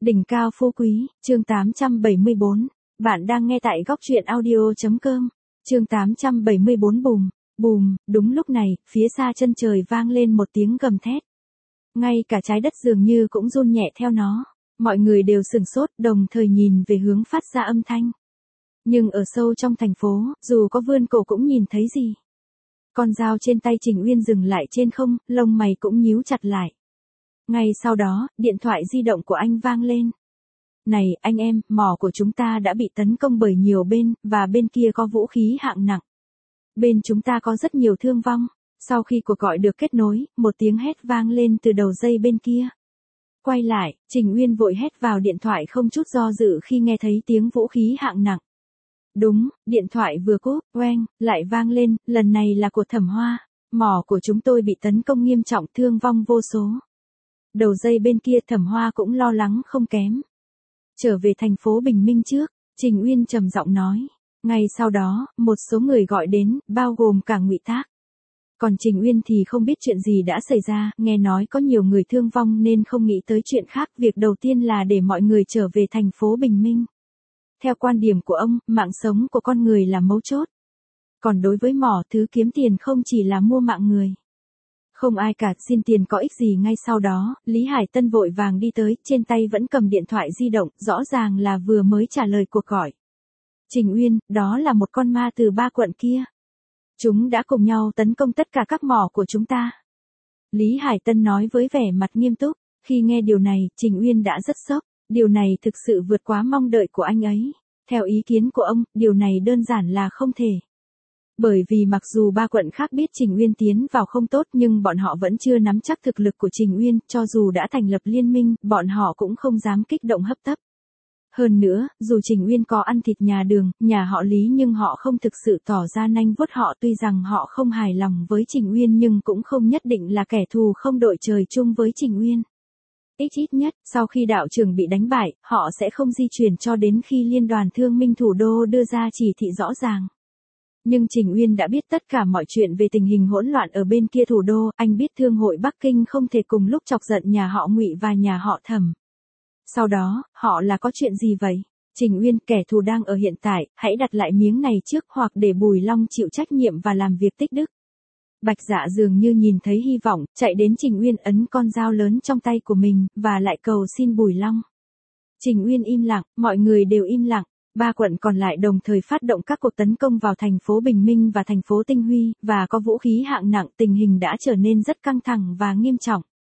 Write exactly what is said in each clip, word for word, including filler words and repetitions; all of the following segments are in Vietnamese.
Đỉnh cao phú quý, chương tám trăm bảy mươi bốn. Bạn đang nghe tại góc truyện audio chấm com. Chương tám trăm bảy mươi bốn bùm, bùm, đúng lúc này, phía xa chân trời vang lên một tiếng gầm thét. Ngay cả trái đất dường như cũng run nhẹ theo nó. Mọi người đều sửng sốt, đồng thời nhìn về hướng phát ra âm thanh. Nhưng ở sâu trong thành phố, dù có vươn cổ cũng nhìn thấy gì. Con dao trên tay Trình Uyên dừng lại trên không, lông mày cũng nhíu chặt lại. Ngay sau đó, điện thoại di động của anh vang lên. Này, anh em, mỏ của chúng ta đã bị tấn công bởi nhiều bên, và bên kia có vũ khí hạng nặng. Bên chúng ta có rất nhiều thương vong. Sau khi cuộc gọi được kết nối, một tiếng hét vang lên từ đầu dây bên kia. Quay lại, Trình Uyên vội hét vào điện thoại không chút do dự khi nghe thấy tiếng vũ khí hạng nặng. Đúng, điện thoại vừa cúp, oeng, lại vang lên, lần này là của Thẩm Hoa. Mỏ của chúng tôi bị tấn công nghiêm trọng, thương vong vô số. Đầu dây bên kia Thẩm Hoa cũng lo lắng không kém. Trở về thành phố Bình Minh trước, Trình Uyên trầm giọng nói. Ngay sau đó, một số người gọi đến, bao gồm cả Ngụy Thác. Còn Trình Uyên thì không biết chuyện gì đã xảy ra, nghe nói có nhiều người thương vong nên không nghĩ tới chuyện khác. Việc đầu tiên là để mọi người trở về thành phố Bình Minh. Theo quan điểm của ông, mạng sống của con người là mấu chốt. Còn đối với mỏ, thứ kiếm tiền không chỉ là mua mạng người. Không ai cả, xin tiền có ích gì. Ngay sau đó, Lý Hải Tân vội vàng đi tới, trên tay vẫn cầm điện thoại di động, rõ ràng là vừa mới trả lời cuộc gọi. Trình Uyên, đó là một con ma từ ba quận kia. Chúng đã cùng nhau tấn công tất cả các mỏ của chúng ta. Lý Hải Tân nói với vẻ mặt nghiêm túc. Khi nghe điều này, Trình Uyên đã rất sốc. Điều này thực sự vượt quá mong đợi của anh ấy. Theo ý kiến của ông, điều này đơn giản là không thể. Bởi vì mặc dù ba quận khác biết Trình Uyên tiến vào không tốt nhưng bọn họ vẫn chưa nắm chắc thực lực của Trình Uyên, cho dù đã thành lập liên minh, bọn họ cũng không dám kích động hấp tấp. Hơn nữa, dù Trình Uyên có ăn thịt nhà Đường, nhà họ Lý nhưng họ không thực sự tỏ ra nanh vuốt họ, tuy rằng họ không hài lòng với Trình Uyên nhưng cũng không nhất định là kẻ thù không đội trời chung với Trình Uyên. Ít ít nhất, sau khi đạo trưởng bị đánh bại, họ sẽ không di chuyển cho đến khi Liên đoàn Thương minh Thủ đô đưa ra chỉ thị rõ ràng. Nhưng Trình Uyên đã biết tất cả mọi chuyện về tình hình hỗn loạn ở bên kia thủ đô, anh biết Thương hội Bắc Kinh không thể cùng lúc chọc giận nhà họ Ngụy và nhà họ Thẩm. Sau đó, họ là có chuyện gì vậy? Trình Uyên, kẻ thù đang ở hiện tại, hãy đặt lại miếng này trước hoặc để Bùi Long chịu trách nhiệm và làm việc tích đức. Bạch Dạ dường như nhìn thấy hy vọng, chạy đến Trình Uyên ấn con dao lớn trong tay của mình, và lại cầu xin Bùi Long. Trình Uyên im lặng, mọi người đều im lặng. Ba quận còn lại đồng thời phát động các cuộc tấn công vào thành phố Bình Minh và thành phố Tinh Huy, và có vũ khí hạng nặng, tình hình đã trở nên rất căng thẳng và nghiêm trọng.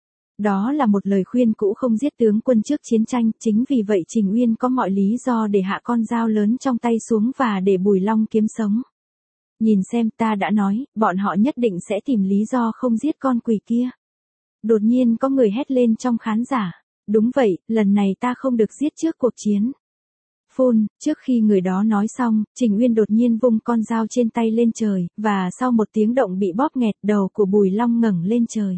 Đó là một lời khuyên cũ không giết tướng quân trước chiến tranh, chính vì vậy Trình Uyên có mọi lý do để hạ con dao lớn trong tay xuống và để Bùi Long kiếm sống. Nhìn xem, ta đã nói, bọn họ nhất định sẽ tìm lý do không giết con quỷ kia. Đột nhiên có người hét lên trong khán giả. Đúng vậy, lần này ta không được giết trước cuộc chiến. Phun, trước khi người đó nói xong, Trình Uyên đột nhiên vung con dao trên tay lên trời, và sau một tiếng động bị bóp nghẹt, đầu của Bùi Long ngẩng lên trời.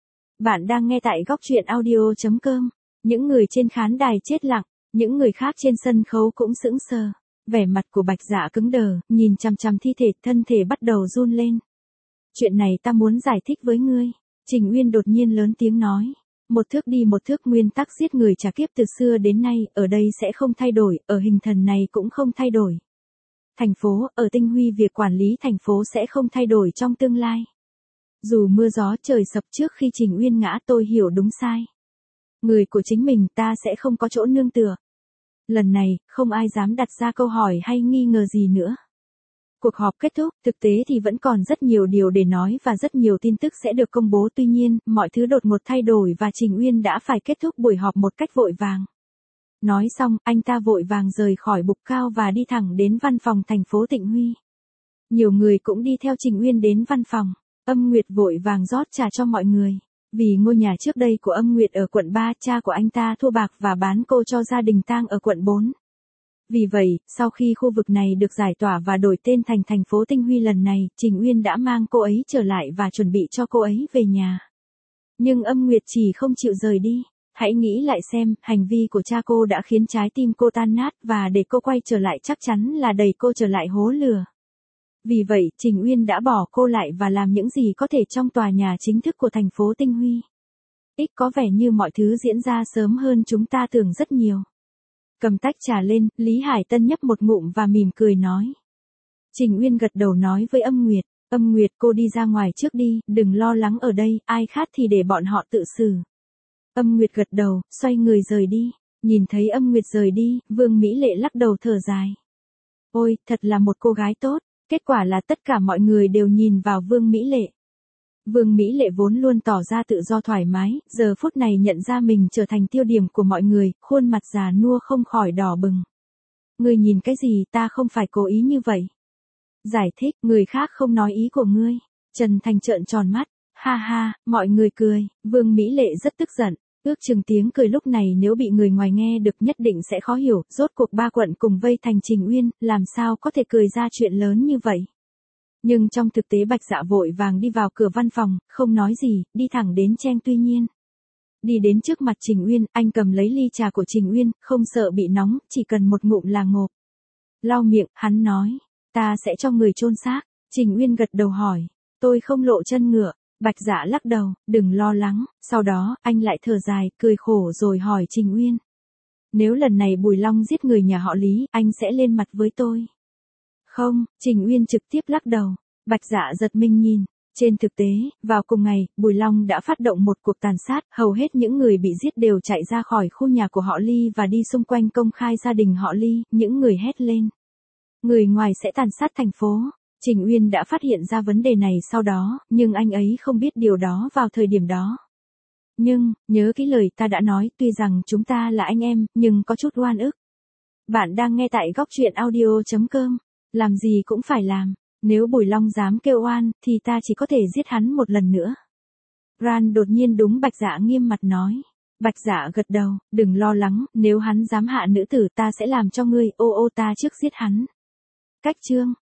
Bạn đang nghe tại góc truyện audio chấm com. Những người trên khán đài chết lặng, những người khác trên sân khấu cũng sững sờ. Vẻ mặt của Bạch Dạ cứng đờ, nhìn chằm chằm thi thể, thân thể bắt đầu run lên. Chuyện này ta muốn giải thích với ngươi. Trình Uyên đột nhiên lớn tiếng nói. Một thước đi một thước, nguyên tắc giết người trả kiếp từ xưa đến nay, ở đây sẽ không thay đổi, ở hình thần này cũng không thay đổi. Thành phố, ở Tinh Huy việc quản lý thành phố sẽ không thay đổi trong tương lai. Dù mưa gió trời sập, trước khi Trình Uyên ngã tôi hiểu đúng sai. Người của chính mình ta sẽ không có chỗ nương tựa. Lần này, không ai dám đặt ra câu hỏi hay nghi ngờ gì nữa. Cuộc họp kết thúc, thực tế thì vẫn còn rất nhiều điều để nói và rất nhiều tin tức sẽ được công bố, tuy nhiên, mọi thứ đột ngột thay đổi và Trình Uyên đã phải kết thúc buổi họp một cách vội vàng. Nói xong, anh ta vội vàng rời khỏi bục cao và đi thẳng đến văn phòng thành phố Tịnh Huy. Nhiều người cũng đi theo Trình Uyên đến văn phòng. Âm Nguyệt vội vàng rót trà cho mọi người. Vì ngôi nhà trước đây của Âm Nguyệt ở quận ba, cha của anh ta thua bạc và bán cô cho gia đình tang ở quận bốn. Vì vậy, sau khi khu vực này được giải tỏa và đổi tên thành thành phố Tinh Huy lần này, Trình Uyên đã mang cô ấy trở lại và chuẩn bị cho cô ấy về nhà. Nhưng Âm Nguyệt chỉ không chịu rời đi. Hãy nghĩ lại xem, hành vi của cha cô đã khiến trái tim cô tan nát, và để cô quay trở lại chắc chắn là đẩy cô trở lại hố lửa. Vì vậy, Trình Uyên đã bỏ cô lại và làm những gì có thể trong tòa nhà chính thức của thành phố Tinh Huy. Ít có vẻ như mọi thứ diễn ra sớm hơn chúng ta tưởng rất nhiều. Cầm tách trà lên, Lý Hải Tân nhấp một ngụm và mỉm cười nói. Trình Uyên gật đầu nói với Âm Nguyệt, Âm Nguyệt cô đi ra ngoài trước đi, đừng lo lắng ở đây, ai khát thì để bọn họ tự xử. Âm Nguyệt gật đầu, xoay người rời đi. Nhìn thấy Âm Nguyệt rời đi, Vương Mỹ Lệ lắc đầu thở dài. Ôi, thật là một cô gái tốt, kết quả là tất cả mọi người đều nhìn vào Vương Mỹ Lệ. Vương Mỹ Lệ vốn luôn tỏ ra tự do thoải mái, giờ phút này nhận ra mình trở thành tiêu điểm của mọi người, khuôn mặt già nua không khỏi đỏ bừng. Ngươi nhìn cái gì, ta không phải cố ý như vậy. Giải thích, người khác không nói ý của ngươi. Trần Thành trợn tròn mắt, ha ha, mọi người cười, Vương Mỹ Lệ rất tức giận. Ước chừng tiếng cười lúc này nếu bị người ngoài nghe được nhất định sẽ khó hiểu, rốt cuộc ba quận cùng vây thành Trình Uyên, làm sao có thể cười ra chuyện lớn như vậy. Nhưng trong thực tế Bạch Dạ vội vàng đi vào cửa văn phòng, không nói gì, đi thẳng đến Trang Tuy Nhiên. Đi đến trước mặt Trình Uyên, anh cầm lấy ly trà của Trình Uyên, không sợ bị nóng, chỉ cần một ngụm là ngộp. Lau miệng, hắn nói, ta sẽ cho người chôn xác. Trình Uyên gật đầu hỏi, tôi không lộ chân ngựa. Bạch Dạ lắc đầu, đừng lo lắng, sau đó, anh lại thở dài, cười khổ rồi hỏi Trình Uyên. Nếu lần này Bùi Long giết người nhà họ Lý, anh sẽ lên mặt với tôi. Không, Trình Uyên trực tiếp lắc đầu. Bạch Dạ giật mình nhìn. Trên thực tế, vào cùng ngày, Bùi Long đã phát động một cuộc tàn sát, hầu hết những người bị giết đều chạy ra khỏi khu nhà của họ Ly và đi xung quanh công khai gia đình họ Ly, những người hét lên. Người ngoài sẽ tàn sát thành phố. Trình Uyên đã phát hiện ra vấn đề này sau đó, nhưng anh ấy không biết điều đó vào thời điểm đó. Nhưng, nhớ kỹ lời ta đã nói, tuy rằng chúng ta là anh em, nhưng có chút oan ức. Bạn đang nghe tại góc truyện audio chấm com. Làm gì cũng phải làm. Nếu Bùi Long dám kêu oan, thì ta chỉ có thể giết hắn một lần nữa. Ran đột nhiên đúng Bạch Dạ nghiêm mặt nói. Bạch Dạ gật đầu, đừng lo lắng, nếu hắn dám hạ nữ tử ta sẽ làm cho ngươi, ô ô ta trước giết hắn. Cách chương.